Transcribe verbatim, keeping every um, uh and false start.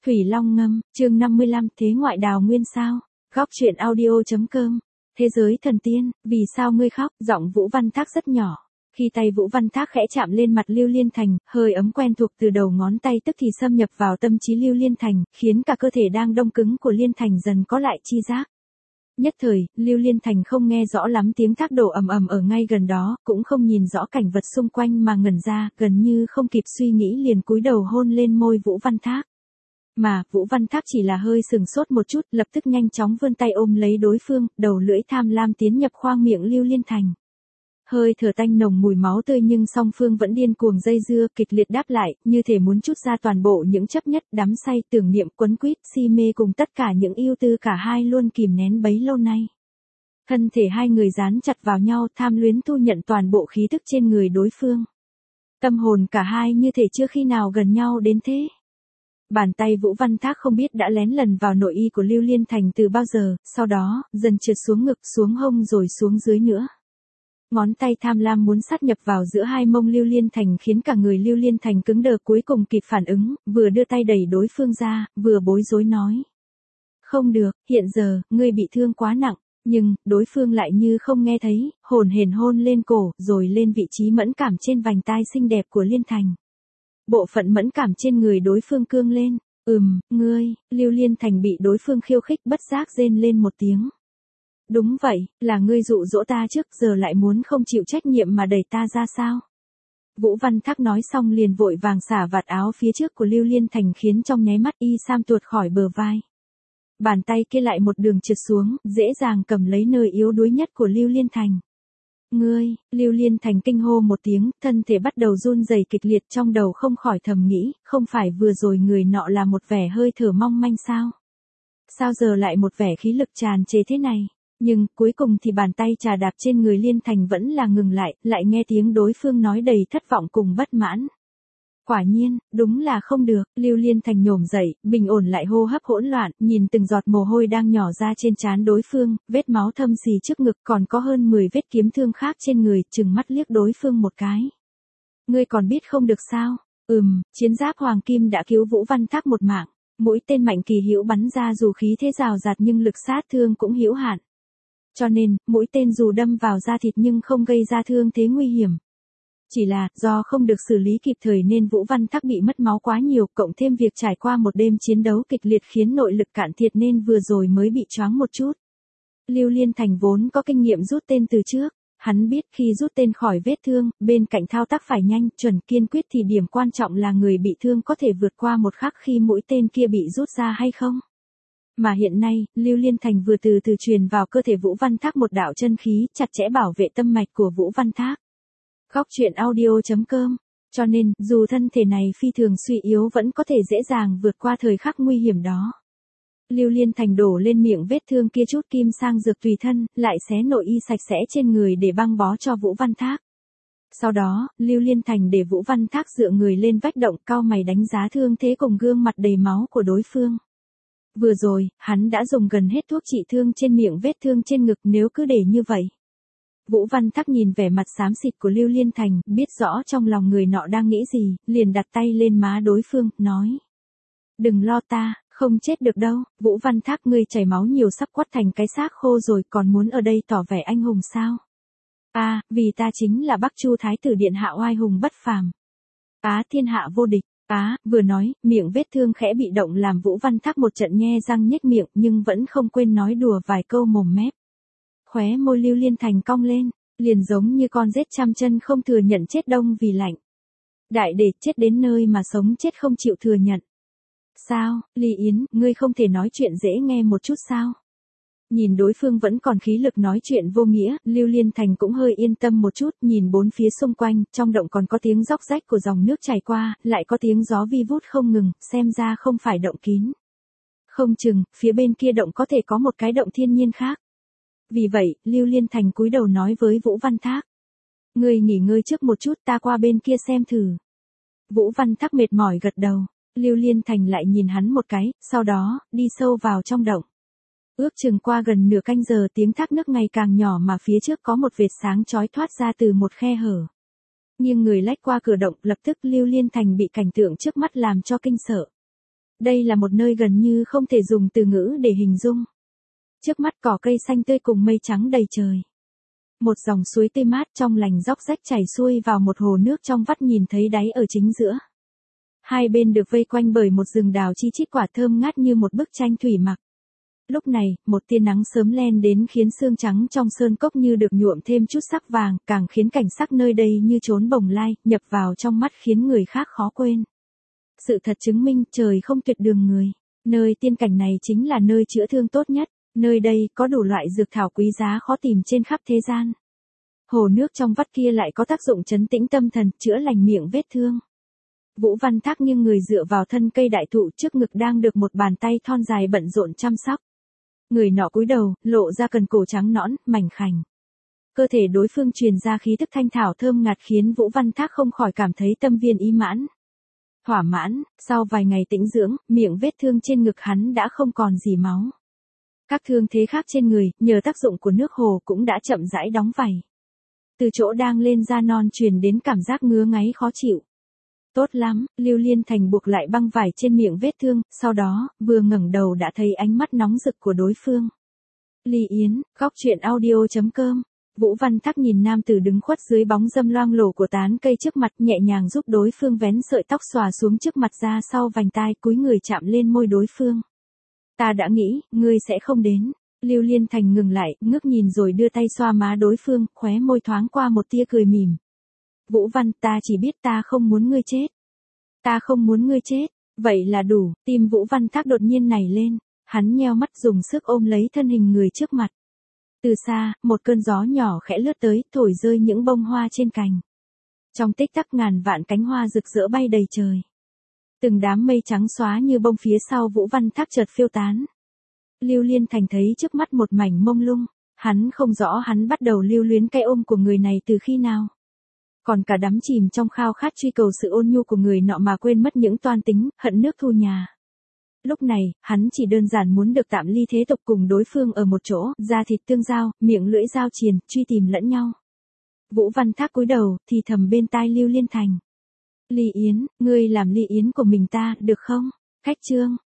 Thủy Long ngâm, chương năm mươi lăm, thế ngoại đào nguyên sao? Góc truyện audio.com. Thế giới thần tiên, vì sao ngươi khóc? Giọng Vũ Văn Thác rất nhỏ. Khi tay Vũ Văn Thác khẽ chạm lên mặt Lưu Liên Thành, hơi ấm quen thuộc từ đầu ngón tay tức thì xâm nhập vào tâm trí Lưu Liên Thành, khiến cả cơ thể đang đông cứng của Liên Thành dần có lại chi giác. Nhất thời, Lưu Liên Thành không nghe rõ lắm tiếng thác đổ ầm ầm ở ngay gần đó, cũng không nhìn rõ cảnh vật xung quanh mà ngẩn ra, gần như không kịp suy nghĩ liền cúi đầu hôn lên môi Vũ Văn Thác. Mà, Vũ Văn Thác chỉ là hơi sừng sốt một chút, lập tức nhanh chóng vươn tay ôm lấy đối phương, đầu lưỡi tham lam tiến nhập khoang miệng Lưu Liên Thành. Hơi thở tanh nồng mùi máu tươi nhưng song phương vẫn điên cuồng dây dưa, kịch liệt đáp lại, như thể muốn trút ra toàn bộ những chấp nhất, đắm say, tưởng niệm, quấn quýt, si mê cùng tất cả những ưu tư cả hai luôn kìm nén bấy lâu nay. Thân thể hai người dán chặt vào nhau, tham luyến thu nhận toàn bộ khí thức trên người đối phương. Tâm hồn cả hai như thể chưa khi nào gần nhau đến thế. Bàn tay Vũ Văn Thác không biết đã lén lần vào nội y của Lưu Liên Thành từ bao giờ, sau đó, dần trượt xuống ngực, xuống hông rồi xuống dưới nữa. Ngón tay tham lam muốn sát nhập vào giữa hai mông Lưu Liên Thành khiến cả người Lưu Liên Thành cứng đờ, cuối cùng kịp phản ứng, vừa đưa tay đẩy đối phương ra, vừa bối rối nói. Không được, hiện giờ, ngươi bị thương quá nặng, nhưng, đối phương lại như không nghe thấy, hồn hển hôn lên cổ, rồi lên vị trí mẫn cảm trên vành tai xinh đẹp của Liên Thành. Bộ phận mẫn cảm trên người đối phương cương lên, ừm, ngươi, Lưu Liên Thành bị đối phương khiêu khích bất giác rên lên một tiếng. Đúng vậy, là ngươi dụ dỗ ta trước giờ lại muốn không chịu trách nhiệm mà đẩy ta ra sao? Vũ Văn Thác nói xong liền vội vàng xả vạt áo phía trước của Lưu Liên Thành khiến trong nháy mắt y sam tuột khỏi bờ vai. Bàn tay kia lại một đường trượt xuống, dễ dàng cầm lấy nơi yếu đuối nhất của Lưu Liên Thành. Ngươi, Lưu Liên Thành kinh hô một tiếng, thân thể bắt đầu run rẩy kịch liệt, trong đầu không khỏi thầm nghĩ, không phải vừa rồi người nọ là một vẻ hơi thở mong manh sao? Sao giờ lại một vẻ khí lực tràn trề thế này? Nhưng, cuối cùng thì bàn tay trà đạp trên người Liên Thành vẫn là ngừng lại, lại nghe tiếng đối phương nói đầy thất vọng cùng bất mãn. Quả nhiên, đúng là không được, Lưu Liên Thành nhổm dậy, bình ổn lại hô hấp hỗn loạn, nhìn từng giọt mồ hôi đang nhỏ ra trên trán đối phương, vết máu thâm xì trước ngực còn có hơn mười vết kiếm thương khác trên người, chừng mắt liếc đối phương một cái. Ngươi còn biết không được sao? Ừm, chiến giáp hoàng kim đã cứu Vũ Văn Thác một mạng, mũi tên mạnh kỳ hữu bắn ra dù khí thế rào rạt nhưng lực sát thương cũng hữu hạn. Cho nên, mũi tên dù đâm vào da thịt nhưng không gây ra thương thế nguy hiểm. Chỉ là, do không được xử lý kịp thời nên Vũ Văn Thác bị mất máu quá nhiều, cộng thêm việc trải qua một đêm chiến đấu kịch liệt khiến nội lực cạn thiệt nên vừa rồi mới bị choáng một chút. Lưu Liên Thành vốn có kinh nghiệm rút tên từ trước, hắn biết khi rút tên khỏi vết thương, bên cạnh thao tác phải nhanh, chuẩn, kiên quyết thì điểm quan trọng là người bị thương có thể vượt qua một khắc khi mũi tên kia bị rút ra hay không. Mà hiện nay, Lưu Liên Thành vừa từ từ truyền vào cơ thể Vũ Văn Thác một đạo chân khí, chặt chẽ bảo vệ tâm mạch của Vũ Văn Thác. Góc truyện audio.com. Cho nên, dù thân thể này phi thường suy yếu vẫn có thể dễ dàng vượt qua thời khắc nguy hiểm đó. Lưu Liên Thành đổ lên miệng vết thương kia chút kim sang dược tùy thân, lại xé nội y sạch sẽ trên người để băng bó cho Vũ Văn Thác. Sau đó, Lưu Liên Thành để Vũ Văn Thác dựa người lên vách động, cau mày đánh giá thương thế cùng gương mặt đầy máu của đối phương. Vừa rồi, hắn đã dùng gần hết thuốc trị thương trên miệng vết thương trên ngực, nếu cứ để như vậy. Vũ Văn Thác nhìn vẻ mặt xám xịt của Lưu Liên Thành, biết rõ trong lòng người nọ đang nghĩ gì, liền đặt tay lên má đối phương, nói. Đừng lo ta, không chết được đâu, Vũ Văn Thác ngươi chảy máu nhiều sắp quắt thành cái xác khô rồi còn muốn ở đây tỏ vẻ anh hùng sao? À, vì ta chính là Bắc Chu Thái tử điện hạ oai hùng bất phàm. Á thiên hạ vô địch. Á, vừa nói, miệng vết thương khẽ bị động làm Vũ Văn Thác một trận nhe răng nhếch miệng nhưng vẫn không quên nói đùa vài câu mồm mép. Khóe môi Lưu Liên Thành cong lên, liền giống như con rết trăm chân không thừa nhận chết đông vì lạnh. Đại để chết đến nơi mà sống chết không chịu thừa nhận. Sao, Ly Yến, ngươi không thể nói chuyện dễ nghe một chút sao? Nhìn đối phương vẫn còn khí lực nói chuyện vô nghĩa, Lưu Liên Thành cũng hơi yên tâm một chút, nhìn bốn phía xung quanh, trong động còn có tiếng róc rách của dòng nước chảy qua, lại có tiếng gió vi vút không ngừng, xem ra không phải động kín. Không chừng, phía bên kia động có thể có một cái động thiên nhiên khác. Vì vậy, Lưu Liên Thành cúi đầu nói với Vũ Văn Thác. Ngươi nghỉ ngơi trước một chút, ta qua bên kia xem thử. Vũ Văn Thác mệt mỏi gật đầu, Lưu Liên Thành lại nhìn hắn một cái, sau đó, đi sâu vào trong động. Ước chừng qua gần nửa canh giờ tiếng thác nước ngày càng nhỏ mà phía trước có một vệt sáng chói thoát ra từ một khe hở. Nhưng người lách qua cửa động lập tức Lưu Liên Thành bị cảnh tượng trước mắt làm cho kinh sợ. Đây là một nơi gần như không thể dùng từ ngữ để hình dung. Trước mắt cỏ cây xanh tươi cùng mây trắng đầy trời. Một dòng suối tươi mát trong lành róc rách chảy xuôi vào một hồ nước trong vắt nhìn thấy đáy ở chính giữa. Hai bên được vây quanh bởi một rừng đào chi chít quả thơm ngát như một bức tranh thủy mặc. Lúc này, một tia nắng sớm len đến khiến xương trắng trong sơn cốc như được nhuộm thêm chút sắc vàng, càng khiến cảnh sắc nơi đây như chốn bồng lai, nhập vào trong mắt khiến người khác khó quên. Sự thật chứng minh trời không tuyệt đường người. Nơi tiên cảnh này chính là nơi chữa thương tốt nhất. Nơi đây có đủ loại dược thảo quý giá khó tìm trên khắp thế gian. Hồ nước trong vắt kia lại có tác dụng trấn tĩnh tâm thần, chữa lành miệng vết thương. Vũ Văn Thác nghiêng người dựa vào thân cây đại thụ, trước ngực đang được một bàn tay thon dài bận rộn chăm sóc. Người nọ cúi đầu, lộ ra cần cổ trắng nõn, mảnh khảnh. Cơ thể đối phương truyền ra khí tức thanh thảo thơm ngạt khiến Vũ Văn Thác không khỏi cảm thấy tâm viên ý mãn. Thỏa mãn, sau vài ngày tĩnh dưỡng, miệng vết thương trên ngực hắn đã không còn gì máu. Các thương thế khác trên người, nhờ tác dụng của nước hồ cũng đã chậm rãi đóng vảy. Từ chỗ đang lên da non truyền đến cảm giác ngứa ngáy khó chịu. Tốt lắm, Lưu Liên Thành buộc lại băng vải trên miệng vết thương, sau đó, vừa ngẩng đầu đã thấy ánh mắt nóng rực của đối phương. Ly Yến, góc truyện audio chấm com. Vũ Văn Thác nhìn nam tử đứng khuất dưới bóng râm loang lổ của tán cây trước mặt, nhẹ nhàng giúp đối phương vén sợi tóc xòa xuống trước mặt ra sau vành tai, cúi người chạm lên môi đối phương. Ta đã nghĩ, ngươi sẽ không đến. Lưu Liên Thành ngừng lại, ngước nhìn rồi đưa tay xoa má đối phương, khóe môi thoáng qua một tia cười mỉm. Vũ Văn, ta chỉ biết ta không muốn ngươi chết. Ta không muốn ngươi chết, vậy là đủ. Tim Vũ Văn Thác đột nhiên nảy lên, hắn nheo mắt dùng sức ôm lấy thân hình người trước mặt. Từ xa, một cơn gió nhỏ khẽ lướt tới, thổi rơi những bông hoa trên cành. Trong tích tắc ngàn vạn cánh hoa rực rỡ bay đầy trời. Từng đám mây trắng xóa như bông phía sau Vũ Văn Thác chợt phiêu tán. Lưu Liên Thành thấy trước mắt một mảnh mông lung, hắn không rõ hắn bắt đầu lưu luyến cái ôm của người này từ khi nào. Còn cả đắm chìm trong khao khát truy cầu sự ôn nhu của người nọ mà quên mất những toan tính, hận nước thu nhà. Lúc này, hắn chỉ đơn giản muốn được tạm ly thế tục cùng đối phương ở một chỗ, da thịt tương giao, miệng lưỡi giao triền, truy tìm lẫn nhau. Vũ Văn Thác cúi đầu, thì thầm bên tai Lưu Liên Thành. Ly Yến, ngươi làm Ly Yến của mình ta, được không? Khách trương,